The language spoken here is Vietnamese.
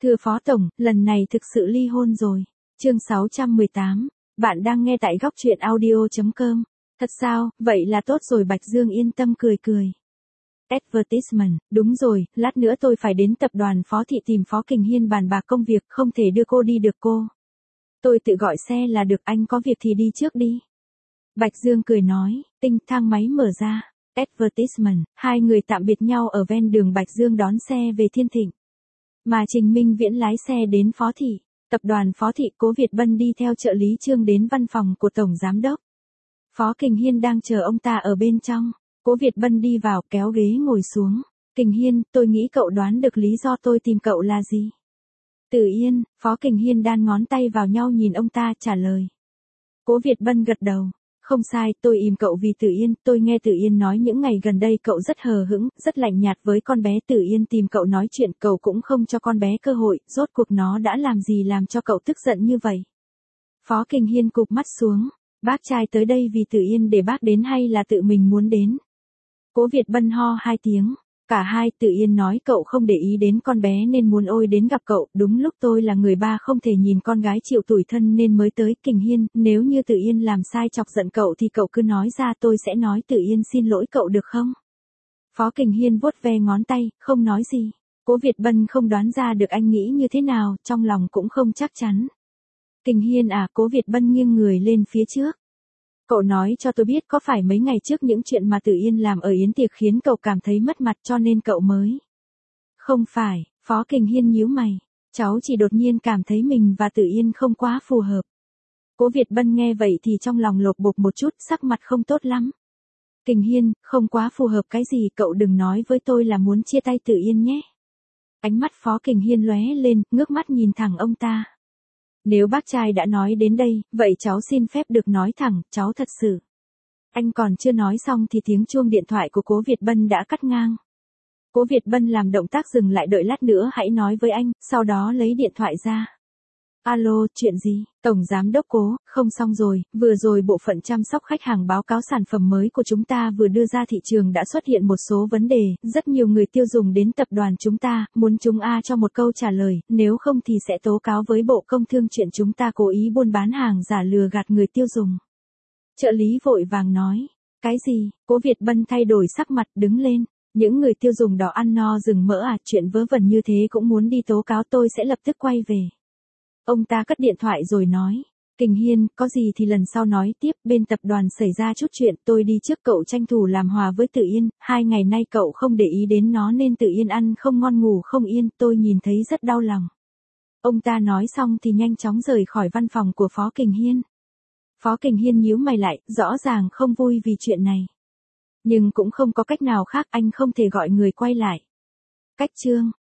Thưa Phó Tổng, lần này thực sự ly hôn rồi. Chương 618, bạn đang nghe tại góc truyện audio.com. Thật sao, vậy là tốt rồi. Bạch Dương yên tâm cười cười. Advertisement, đúng rồi, lát nữa tôi phải đến tập đoàn Phó Thị tìm Phó Kình Hiên bàn bạc công việc, không thể đưa cô đi được cô. Tôi tự gọi xe là được, anh có việc thì đi trước đi. Bạch Dương cười nói, tinh thang máy mở ra. Advertisement, hai người tạm biệt nhau ở ven đường. Bạch Dương đón xe về Thiên Thịnh, mà Trình Minh Viễn lái xe đến Phó Thị. Tập đoàn Phó Thị. Cố Việt Bân đi theo trợ lý Trương đến văn phòng của Tổng Giám đốc. Phó Kình Hiên đang chờ ông ta ở bên trong. Cố Việt Bân đi vào kéo ghế ngồi xuống. Kình Hiên, tôi nghĩ cậu đoán được lý do tôi tìm cậu là gì? Tử Yên. Phó Kình Hiên đan ngón tay vào nhau nhìn ông ta trả lời. Cố Việt Bân gật đầu. Không sai, tôi ìm cậu vì Tử Yên. Tôi nghe Tử Yên nói những ngày gần đây cậu rất hờ hững, rất lạnh nhạt với con bé. Tử Yên tìm cậu nói chuyện, cậu cũng không cho con bé cơ hội. Rốt cuộc nó đã làm gì làm cho cậu tức giận như vậy? Phó Kình Hiên cụp mắt xuống. Bác trai tới đây vì Tử Yên để bác đến hay là tự mình muốn đến? Cố Việt Bân ho hai tiếng. Cả hai. Tử Yên nói cậu không để ý đến con bé nên muốn ôi đến gặp cậu. Đúng lúc tôi là người ba không thể nhìn con gái chịu tủi thân nên mới tới. Kình Hiên, nếu như Tử Yên làm sai chọc giận cậu thì cậu cứ nói ra, tôi sẽ nói Tử Yên xin lỗi cậu được không? Phó Kình Hiên vuốt ve ngón tay, không nói gì. Cố Việt Bân không đoán ra được anh nghĩ như thế nào, trong lòng cũng không chắc chắn. Kình Hiên à? Cố Việt Bân nghiêng người lên phía trước. Cậu nói cho tôi biết có phải mấy ngày trước những chuyện mà Tử Yên làm ở yến tiệc khiến cậu cảm thấy mất mặt cho nên cậu mới? Không phải. Phó Kình Hiên nhíu mày. Cháu chỉ đột nhiên cảm thấy mình và Tử Yên không quá phù hợp. Cố Việt Bân nghe vậy thì trong lòng lột bột một chút, sắc mặt không tốt lắm. Kình Hiên, không quá phù hợp cái gì? Cậu đừng nói với tôi là muốn chia tay Tử Yên nhé. Ánh mắt Phó Kình Hiên lóe lên, ngước mắt nhìn thẳng ông ta. Nếu bác trai đã nói đến đây, vậy cháu xin phép được nói thẳng, cháu thật sự. Anh còn chưa nói xong thì tiếng chuông điện thoại của Cố Việt Bân đã cắt ngang. Cố Việt Bân làm động tác dừng lại, đợi lát nữa hãy nói với anh, sau đó lấy điện thoại ra. Alo, chuyện gì? Tổng Giám đốc Cố, không xong rồi, vừa rồi bộ phận chăm sóc khách hàng báo cáo sản phẩm mới của chúng ta vừa đưa ra thị trường đã xuất hiện một số vấn đề, rất nhiều người tiêu dùng đến tập đoàn chúng ta, muốn chúng cho một câu trả lời, nếu không thì sẽ tố cáo với Bộ Công Thương chuyện chúng ta cố ý buôn bán hàng giả lừa gạt người tiêu dùng. Trợ lý vội vàng nói, cái gì? Cố Việt Bân thay đổi sắc mặt, đứng lên. Những người tiêu dùng đó ăn no rừng mỡ chuyện vớ vẩn như thế cũng muốn đi tố cáo, tôi sẽ lập tức quay về. Ông ta cất điện thoại rồi nói, Kình Hiên, có gì thì lần sau nói tiếp, bên tập đoàn xảy ra chút chuyện, tôi đi trước, cậu tranh thủ làm hòa với Tử Yên, 2 ngày nay cậu không để ý đến nó nên Tử Yên ăn không ngon ngủ không yên, tôi nhìn thấy rất đau lòng. Ông ta nói xong thì nhanh chóng rời khỏi văn phòng của Phó Kình Hiên. Phó Kình Hiên nhíu mày lại, rõ ràng không vui vì chuyện này. Nhưng cũng không có cách nào khác, anh không thể gọi người quay lại. Cách chương